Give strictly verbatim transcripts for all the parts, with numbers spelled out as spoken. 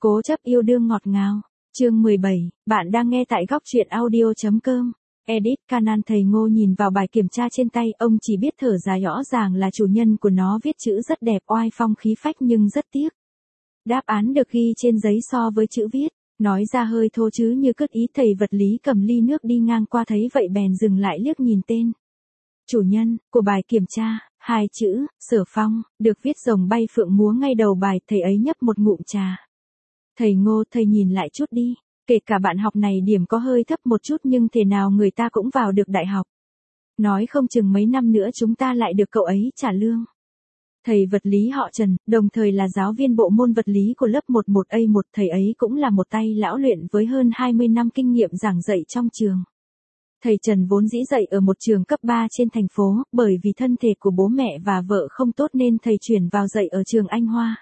Cố chấp yêu đương ngọt ngào. Chương mười bảy, bạn đang nghe tại góc truyện audio.com. Edit Canan. Thầy Ngô nhìn vào bài kiểm tra trên tay, ông chỉ biết thở dài, rõ ràng là chủ nhân của nó viết chữ rất đẹp, oai phong khí phách nhưng rất tiếc. Đáp án được ghi trên giấy so với chữ viết, nói ra hơi thô chứ như cất ý. Thầy vật lý cầm ly nước đi ngang qua thấy vậy bèn dừng lại liếc nhìn tên chủ nhân của bài kiểm tra, hai chữ, Sở Phong, được viết rồng bay phượng múa ngay đầu bài. Thầy ấy nhấp một ngụm trà. Thầy Ngô, thầy nhìn lại chút đi, kể cả bạn học này điểm có hơi thấp một chút nhưng thế nào người ta cũng vào được đại học. Nói không chừng mấy năm nữa chúng ta lại được cậu ấy trả lương. Thầy vật lý họ Trần, đồng thời là giáo viên bộ môn vật lý của lớp mười một A một, thầy ấy cũng là một tay lão luyện với hơn hai mươi năm kinh nghiệm giảng dạy trong trường. Thầy Trần vốn dĩ dạy ở một trường cấp ba trên thành phố, bởi vì thân thể của bố mẹ và vợ không tốt nên thầy chuyển vào dạy ở trường Anh Hoa.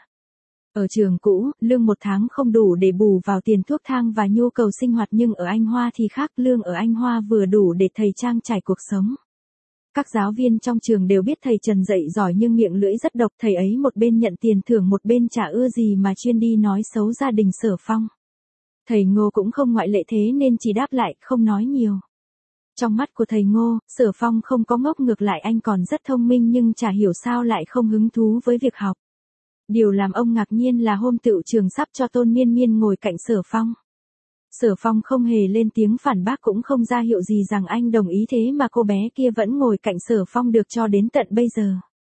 Ở trường cũ, lương một tháng không đủ để bù vào tiền thuốc thang và nhu cầu sinh hoạt, nhưng ở Anh Hoa thì khác, lương ở Anh Hoa vừa đủ để thầy trang trải cuộc sống. Các giáo viên trong trường đều biết thầy Trần dạy giỏi nhưng miệng lưỡi rất độc, thầy ấy một bên nhận tiền thưởng một bên chả ưa gì mà chuyên đi nói xấu gia đình Sở Phong. Thầy Ngô cũng không ngoại lệ, thế nên chỉ đáp lại, không nói nhiều. Trong mắt của thầy Ngô, Sở Phong không có ngốc, ngược lại anh còn rất thông minh nhưng chả hiểu sao lại không hứng thú với việc học. Điều làm ông ngạc nhiên là hôm tựu trường sắp cho Tôn Miên Miên ngồi cạnh Sở Phong. Sở Phong không hề lên tiếng phản bác, cũng không ra hiệu gì rằng anh đồng ý, thế mà cô bé kia vẫn ngồi cạnh Sở Phong được cho đến tận bây giờ.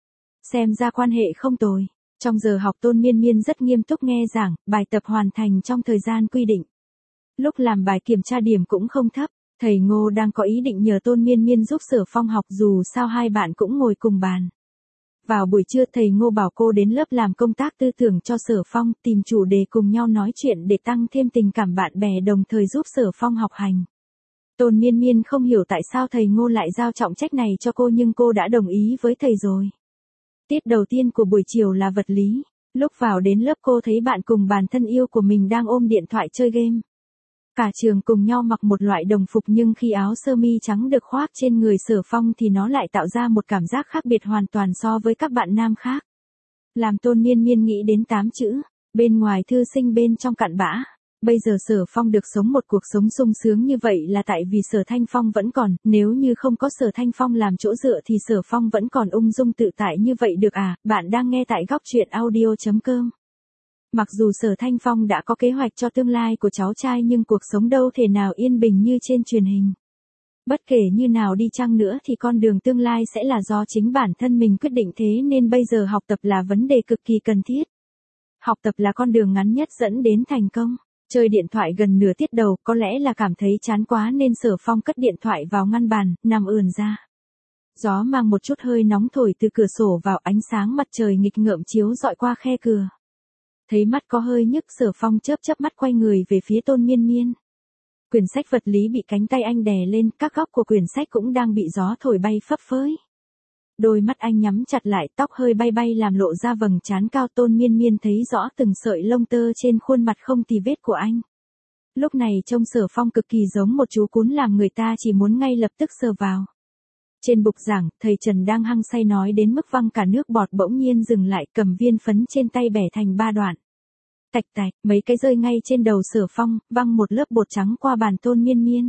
Xem ra quan hệ không tồi. Trong giờ học Tôn Miên Miên rất nghiêm túc nghe giảng, bài tập hoàn thành trong thời gian quy định. Lúc làm bài kiểm tra điểm cũng không thấp, thầy Ngô đang có ý định nhờ Tôn Miên Miên giúp Sở Phong học, dù sao hai bạn cũng ngồi cùng bàn. Vào buổi trưa thầy Ngô bảo cô đến lớp làm công tác tư tưởng cho Sở Phong, tìm chủ đề cùng nhau nói chuyện để tăng thêm tình cảm bạn bè, đồng thời giúp Sở Phong học hành. Tôn Miên Miên không hiểu tại sao thầy Ngô lại giao trọng trách này cho cô nhưng cô đã đồng ý với thầy rồi. Tiết đầu tiên của buổi chiều là vật lý. Lúc vào đến lớp cô thấy bạn cùng bàn thân yêu của mình đang ôm điện thoại chơi game. Cả trường cùng nhau mặc một loại đồng phục nhưng khi áo sơ mi trắng được khoác trên người Sở Phong thì nó lại tạo ra một cảm giác khác biệt hoàn toàn so với các bạn nam khác. Làm Tôn Miên Miên nghĩ đến tám chữ, bên ngoài thư sinh bên trong cặn bã. Bây giờ Sở Phong được sống một cuộc sống sung sướng như vậy là tại vì Sở Thanh Phong vẫn còn, nếu như không có Sở Thanh Phong làm chỗ dựa thì Sở Phong vẫn còn ung dung tự tại như vậy được à. Bạn đang nghe tại góc truyện audio.com. Mặc dù Sở Thanh Phong đã có kế hoạch cho tương lai của cháu trai nhưng cuộc sống đâu thể nào yên bình như trên truyền hình. Bất kể như nào đi chăng nữa thì con đường tương lai sẽ là do chính bản thân mình quyết định, thế nên bây giờ học tập là vấn đề cực kỳ cần thiết. Học tập là con đường ngắn nhất dẫn đến thành công. Chơi điện thoại gần nửa tiết đầu, có lẽ là cảm thấy chán quá nên Sở Phong cất điện thoại vào ngăn bàn, nằm ườn ra. Gió mang một chút hơi nóng thổi từ cửa sổ vào, ánh sáng mặt trời nghịch ngợm chiếu rọi qua khe cửa. Thấy mắt có hơi nhức, Sở Phong chớp chớp mắt quay người về phía Tôn Miên Miên. Quyển sách vật lý bị cánh tay anh đè lên, các góc của quyển sách cũng đang bị gió thổi bay phấp phới. Đôi mắt anh nhắm chặt lại, tóc hơi bay bay làm lộ ra vầng trán cao. Tôn Miên Miên thấy rõ từng sợi lông tơ trên khuôn mặt không tì vết của anh. Lúc này trông Sở Phong cực kỳ giống một chú cún làm người ta chỉ muốn ngay lập tức sờ vào. Trên bục giảng, thầy Trần đang hăng say nói đến mức văng cả nước bọt bỗng nhiên dừng lại, cầm viên phấn trên tay bẻ thành ba đoạn. Tạch tạch, mấy cái rơi ngay trên đầu Sở Phong, văng một lớp bột trắng qua bàn Tôn Miên Miên.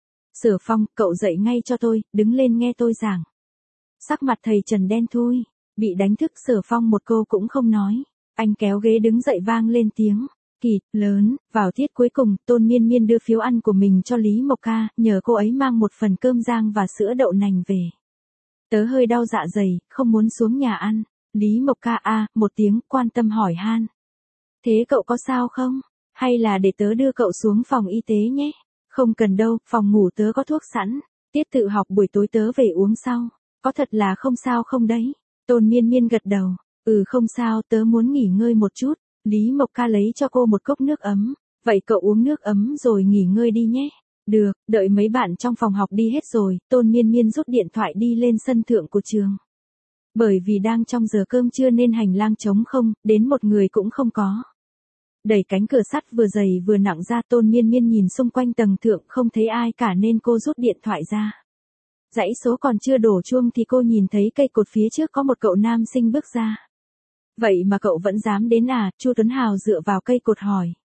Sở Phong, cậu dậy ngay cho tôi, đứng lên nghe tôi giảng. Sắc mặt thầy Trần đen thui, bị đánh thức Sở Phong một câu cũng không nói. Anh kéo ghế đứng dậy, vang lên tiếng kỳ lớn. Vào tiết cuối cùng, Tôn Miên Miên đưa phiếu ăn của mình cho Lý Mộc Ca, nhờ cô ấy mang một phần cơm rang và sữa đậu nành về. Tớ hơi đau dạ dày, không muốn xuống nhà ăn. Lý Mộc Ca a một tiếng, quan tâm hỏi han. Thế cậu có sao không? Hay là để tớ đưa cậu xuống phòng y tế nhé? Không cần đâu, phòng ngủ tớ có thuốc sẵn. Tiết tự học buổi tối tớ về uống sau. Có thật là không sao không đấy? Tôn Miên Miên gật đầu. Ừ không sao, tớ muốn nghỉ ngơi một chút. Lý Mộc Ca lấy cho cô một cốc nước ấm. Vậy cậu uống nước ấm rồi nghỉ ngơi đi nhé. Được, đợi mấy bạn trong phòng học đi hết rồi, Tôn Miên Miên rút điện thoại đi lên sân thượng của trường. Bởi vì đang trong giờ cơm trưa nên hành lang trống không, đến một người cũng không có. Đẩy cánh cửa sắt vừa dày vừa nặng ra, Tôn Miên Miên nhìn xung quanh tầng thượng không thấy ai cả nên cô rút điện thoại ra. Dãy số còn chưa đổ chuông thì cô nhìn thấy cây cột phía trước có một cậu nam sinh bước ra. Vậy mà cậu vẫn dám đến à? Chu Tuấn Hào dựa vào cây cột hỏi.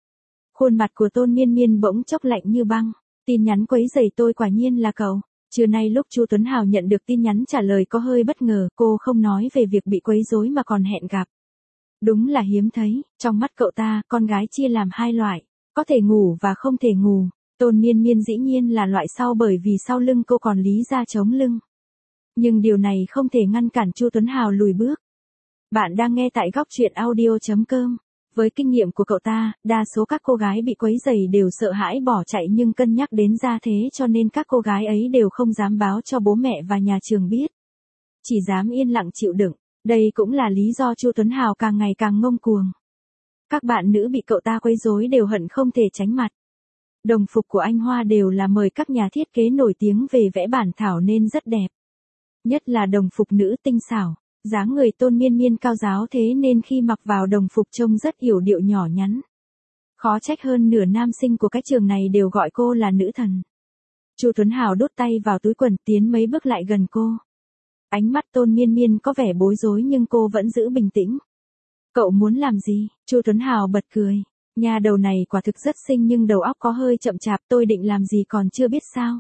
Khuôn mặt của Tôn Miên Miên bỗng chốc lạnh như băng. Tin nhắn quấy rầy tôi quả nhiên là cậu. Trưa nay lúc Chu Tuấn Hào nhận được tin nhắn trả lời có hơi bất ngờ, cô không nói về việc bị quấy rối mà còn hẹn gặp. Đúng là hiếm thấy, trong mắt cậu ta, con gái chia làm hai loại, có thể ngủ và không thể ngủ. Tôn Miên Miên dĩ nhiên là loại sau bởi vì sau lưng cô còn lý ra chống lưng. Nhưng điều này không thể ngăn cản Chu Tuấn Hào lùi bước. Bạn đang nghe tại góc truyện audio chấm com. Với kinh nghiệm của cậu ta, đa số các cô gái bị quấy rầy đều sợ hãi bỏ chạy nhưng cân nhắc đến gia thế cho nên các cô gái ấy đều không dám báo cho bố mẹ và nhà trường biết. Chỉ dám yên lặng chịu đựng. Đây cũng là lý do Chu Tuấn Hào càng ngày càng ngông cuồng. Các bạn nữ bị cậu ta quấy rối đều hận không thể tránh mặt. Đồng phục của anh Hoa đều là mời các nhà thiết kế nổi tiếng về vẽ bản thảo nên rất đẹp. Nhất là đồng phục nữ tinh xảo. Dáng người Tôn Miên Miên cao giáo thế nên khi mặc vào đồng phục trông rất yểu điệu nhỏ nhắn. Khó trách hơn nửa nam sinh của cái trường này đều gọi cô là nữ thần. Chu Tuấn Hào đút tay vào túi quần tiến mấy bước lại gần cô. Ánh mắt Tôn Miên Miên có vẻ bối rối nhưng cô vẫn giữ bình tĩnh. Cậu muốn làm gì? Chu Tuấn Hào bật cười. Nhà đầu này quả thực rất xinh nhưng đầu óc có hơi chậm chạp, tôi định làm gì còn chưa biết sao.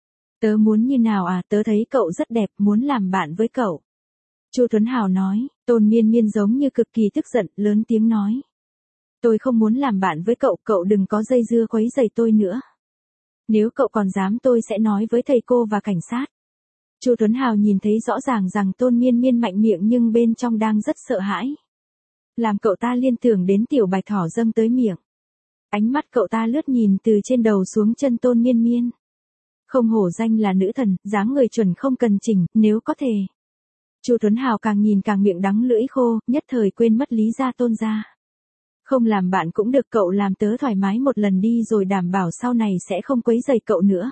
Tớ muốn như nào à, tớ thấy cậu rất đẹp, muốn làm bạn với cậu. Chu Tuấn Hào nói. Tôn Miên Miên giống như cực kỳ tức giận, lớn tiếng nói. Tôi không muốn làm bạn với cậu, cậu đừng có dây dưa quấy rầy tôi nữa. Nếu cậu còn dám tôi sẽ nói với thầy cô và cảnh sát. Chu Tuấn Hào nhìn thấy rõ ràng rằng Tôn Miên Miên mạnh miệng nhưng bên trong đang rất sợ hãi. Làm cậu ta liên tưởng đến tiểu bạch thỏ dâng tới miệng. Ánh mắt cậu ta lướt nhìn từ trên đầu xuống chân Tôn Miên Miên. Không hổ danh là nữ thần, dáng người chuẩn không cần chỉnh, nếu có thể. Chu Tuấn Hào càng nhìn càng miệng đắng lưỡi khô, nhất thời quên mất lý gia Tôn gia. Không làm bạn cũng được, cậu làm tớ thoải mái một lần đi rồi đảm bảo sau này sẽ không quấy rầy cậu nữa.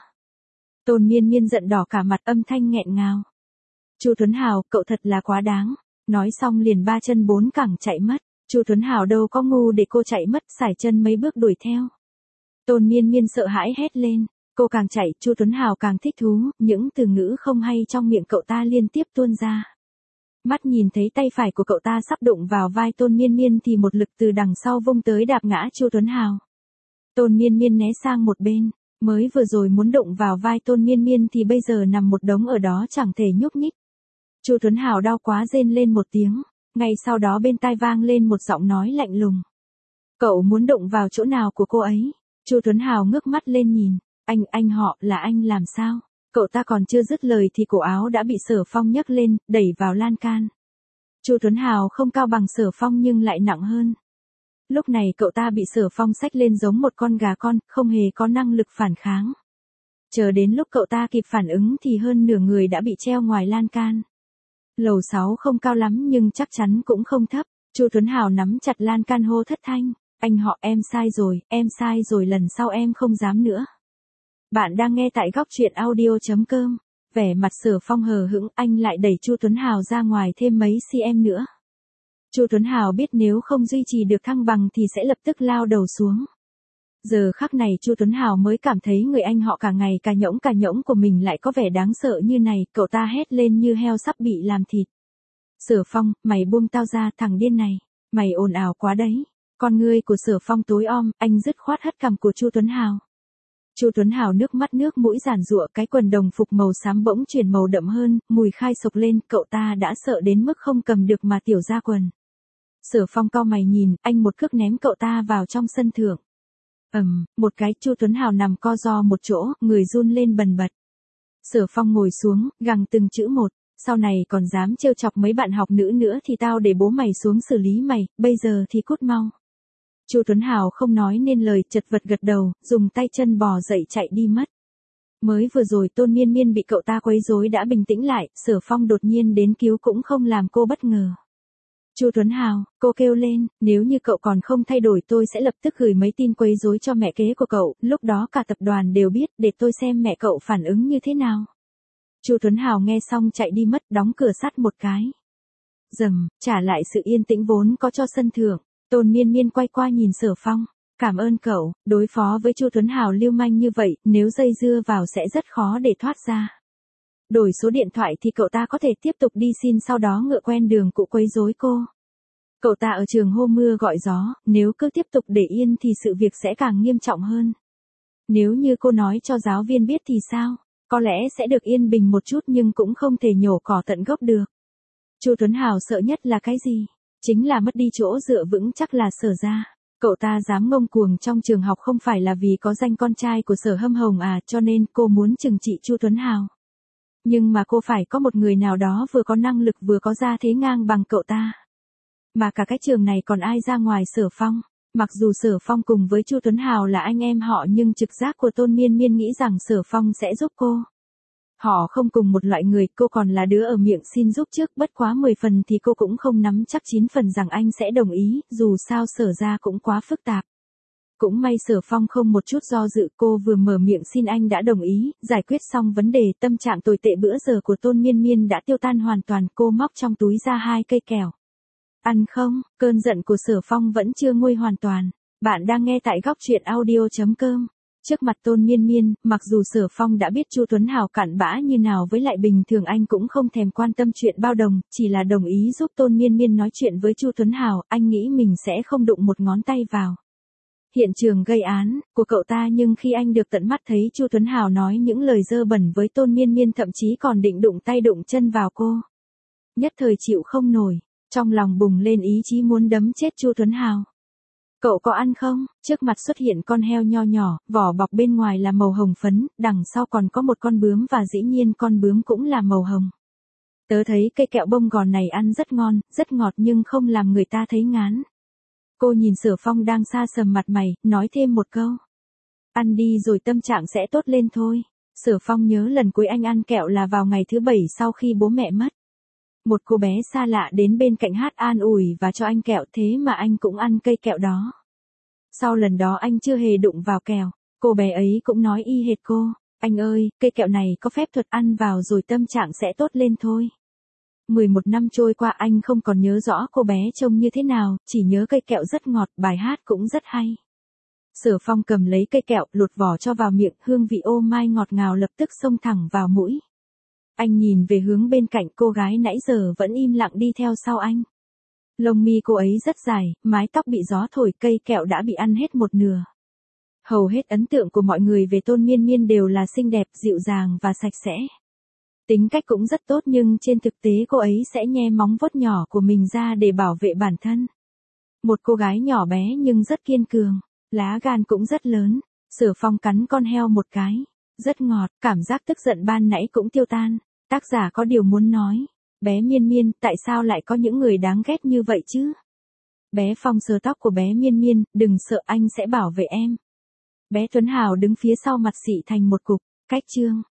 Tôn Miên Miên giận đỏ cả mặt, âm thanh nghẹn ngào. Chu Tuấn Hào, cậu thật là quá đáng. Nói xong liền ba chân bốn cẳng chạy mất. Chu Tuấn Hào đâu có ngu để cô chạy mất, sải chân mấy bước đuổi theo. Tôn Miên Miên sợ hãi hét lên. Cô càng chạy, Chu Tuấn Hào càng thích thú, những từ ngữ không hay trong miệng cậu ta liên tiếp tuôn ra. Mắt nhìn thấy tay phải của cậu ta sắp đụng vào vai Tôn Miên Miên thì một lực từ đằng sau vung tới đạp ngã Chu Tuấn Hào. Tôn Miên Miên né sang một bên, mới vừa rồi muốn đụng vào vai Tôn Miên Miên thì bây giờ nằm một đống ở đó chẳng thể nhúc nhích. Chu Tuấn Hào đau quá rên lên một tiếng, ngay sau đó bên tai vang lên một giọng nói lạnh lùng. Cậu muốn đụng vào chỗ nào của cô ấy? Chu Tuấn Hào ngước mắt lên nhìn, anh, anh họ, là anh làm sao? Cậu ta còn chưa dứt lời thì cổ áo đã bị Sở Phong nhấc lên, đẩy vào lan can. Chu Tuấn Hào không cao bằng Sở Phong nhưng lại nặng hơn. Lúc này cậu ta bị Sở Phong xách lên giống một con gà con, không hề có năng lực phản kháng. Chờ đến lúc cậu ta kịp phản ứng thì hơn nửa người đã bị treo ngoài lan can. Lầu sáu không cao lắm nhưng chắc chắn cũng không thấp. Chu Tuấn Hào nắm chặt lan can hô thất thanh. Anh họ, em sai rồi, em sai rồi, lần sau em không dám nữa. Bạn đang nghe tại góc truyện audio chấm com. Vẻ mặt Sở Phong hờ hững, anh lại đẩy Chu Tuấn Hào ra ngoài thêm mấy cm nữa. Chu Tuấn Hào biết nếu không duy trì được thăng bằng thì sẽ lập tức lao đầu xuống. Giờ khắc này Chu Tuấn Hào mới cảm thấy người anh họ cả ngày cả nhõng cả nhõng của mình lại có vẻ đáng sợ như này, cậu ta hét lên như heo sắp bị làm thịt. Sở Phong, mày buông tao ra, thằng điên này, mày ồn ào quá đấy. Con ngươi của Sở Phong tối om, anh dứt khoát hất cằm của Chu Tuấn Hào. Chu Tuấn Hào nước mắt nước mũi giàn giụa, cái quần đồng phục màu xám bỗng chuyển màu đậm hơn, mùi khai sộc lên, cậu ta đã sợ đến mức không cầm được mà tiểu ra quần. Sở Phong cau mày nhìn, anh một cước ném cậu ta vào trong sân thượng. Ầm, um, một cái, Chu Tuấn Hào nằm co ro một chỗ, người run lên bần bật. Sở Phong ngồi xuống, gằn từng chữ một, sau này còn dám trêu chọc mấy bạn học nữ nữa thì tao để bố mày xuống xử lý mày, bây giờ thì cút mau. Chu Tuấn Hào không nói nên lời, chật vật gật đầu, dùng tay chân bò dậy chạy đi mất. Mới vừa rồi Tôn Miên Miên bị cậu ta quấy rối đã bình tĩnh lại, Sở Phong đột nhiên đến cứu cũng không làm cô bất ngờ. Chu Tuấn Hào, cô kêu lên, nếu như cậu còn không thay đổi tôi sẽ lập tức gửi mấy tin quấy rối cho mẹ kế của cậu, lúc đó cả tập đoàn đều biết, để tôi xem mẹ cậu phản ứng như thế nào. Chu Tuấn Hào nghe xong chạy đi mất, đóng cửa sắt một cái. Rầm, trả lại sự yên tĩnh vốn có cho sân thượng. Tôn Miên Miên quay qua nhìn Sở Phong, cảm ơn cậu, đối phó với Chu Tuấn Hào lưu manh như vậy, nếu dây dưa vào sẽ rất khó để thoát ra. Đổi số điện thoại thì cậu ta có thể tiếp tục đi xin sau đó ngựa quen đường cũ quấy rối cô. Cậu ta ở trường hô mưa gọi gió, nếu cứ tiếp tục để yên thì sự việc sẽ càng nghiêm trọng hơn. Nếu như cô nói cho giáo viên biết thì sao? Có lẽ sẽ được yên bình một chút nhưng cũng không thể nhổ cỏ tận gốc được. Chu Tuấn Hào sợ nhất là cái gì? Chính là mất đi chỗ dựa vững chắc là Sở gia. Cậu ta dám ngông cuồng trong trường học không phải là vì có danh con trai của Sở Hâm Hồng à, cho nên cô muốn trừng trị Chu Tuấn Hào. Nhưng mà cô phải có một người nào đó vừa có năng lực vừa có gia thế ngang bằng cậu ta. Mà cả cái trường này còn ai ra ngoài Sở Phong. Mặc dù Sở Phong cùng với Chu Tuấn Hào là anh em họ nhưng trực giác của Tôn Miên Miên nghĩ rằng Sở Phong sẽ giúp cô. Họ không cùng một loại người, cô còn là đứa ở miệng xin giúp trước, bất quá mười phần thì cô cũng không nắm chắc chín phần rằng anh sẽ đồng ý, dù sao Sở ra cũng quá phức tạp. Cũng may Sở Phong không một chút do dự, cô vừa mở miệng xin anh đã đồng ý, giải quyết xong vấn đề, tâm trạng tồi tệ bữa giờ của Tôn Miên Miên đã tiêu tan hoàn toàn, cô móc trong túi ra hai cây kẹo. Ăn không? Cơn giận của Sở Phong vẫn chưa nguôi hoàn toàn. Bạn đang nghe tại góc truyện audio chấm com. Trước mặt Tôn Miên Miên, mặc dù Sở Phong đã biết Chu Tuấn Hào cặn bã như nào với lại bình thường anh cũng không thèm quan tâm chuyện bao đồng, chỉ là đồng ý giúp Tôn Miên Miên nói chuyện với Chu Tuấn Hào, anh nghĩ mình sẽ không đụng một ngón tay vào hiện trường gây án của cậu ta, nhưng khi anh được tận mắt thấy Chu Tuấn Hào nói những lời dơ bẩn với Tôn Miên Miên, thậm chí còn định đụng tay đụng chân vào cô, nhất thời chịu không nổi, trong lòng bùng lên ý chí muốn đấm chết Chu Tuấn Hào. Cậu có ăn không? Trước mặt xuất hiện con heo nho nhỏ, vỏ bọc bên ngoài là màu hồng phấn, đằng sau còn có một con bướm và dĩ nhiên con bướm cũng là màu hồng. Tớ thấy cây kẹo bông gòn này ăn rất ngon, rất ngọt nhưng không làm người ta thấy ngán. Cô nhìn Sở Phong đang xa sầm mặt mày, nói thêm một câu. Ăn đi rồi tâm trạng sẽ tốt lên thôi. Sở Phong nhớ lần cuối anh ăn kẹo là vào ngày thứ bảy sau khi bố mẹ mất. Một cô bé xa lạ đến bên cạnh hát an ủi và cho anh kẹo, thế mà anh cũng ăn cây kẹo đó. Sau lần đó anh chưa hề đụng vào kẹo, cô bé ấy cũng nói y hệt cô, anh ơi, cây kẹo này có phép thuật, ăn vào rồi tâm trạng sẽ tốt lên thôi. mười một năm trôi qua anh không còn nhớ rõ cô bé trông như thế nào, chỉ nhớ cây kẹo rất ngọt, bài hát cũng rất hay. Sở Phong cầm lấy cây kẹo, lột vỏ cho vào miệng, hương vị ô mai ngọt ngào lập tức xông thẳng vào mũi. Anh nhìn về hướng bên cạnh, cô gái nãy giờ vẫn im lặng đi theo sau anh. Lông mi cô ấy rất dài, mái tóc bị gió thổi, cây kẹo đã bị ăn hết một nửa. Hầu hết ấn tượng của mọi người về Tôn Miên Miên đều là xinh đẹp, dịu dàng và sạch sẽ. Tính cách cũng rất tốt nhưng trên thực tế cô ấy sẽ nhe móng vuốt nhỏ của mình ra để bảo vệ bản thân. Một cô gái nhỏ bé nhưng rất kiên cường, lá gan cũng rất lớn. Sở Phong cắn con heo một cái. Rất ngọt, cảm giác tức giận ban nãy cũng tiêu tan. Tác giả có điều muốn nói. Bé Miên Miên, tại sao lại có những người đáng ghét như vậy chứ? Bé Phong sờ tóc của bé Miên Miên, đừng sợ, anh sẽ bảo vệ em. Bé Tuấn Hào đứng phía sau mặt xị thành một cục. Cách chương.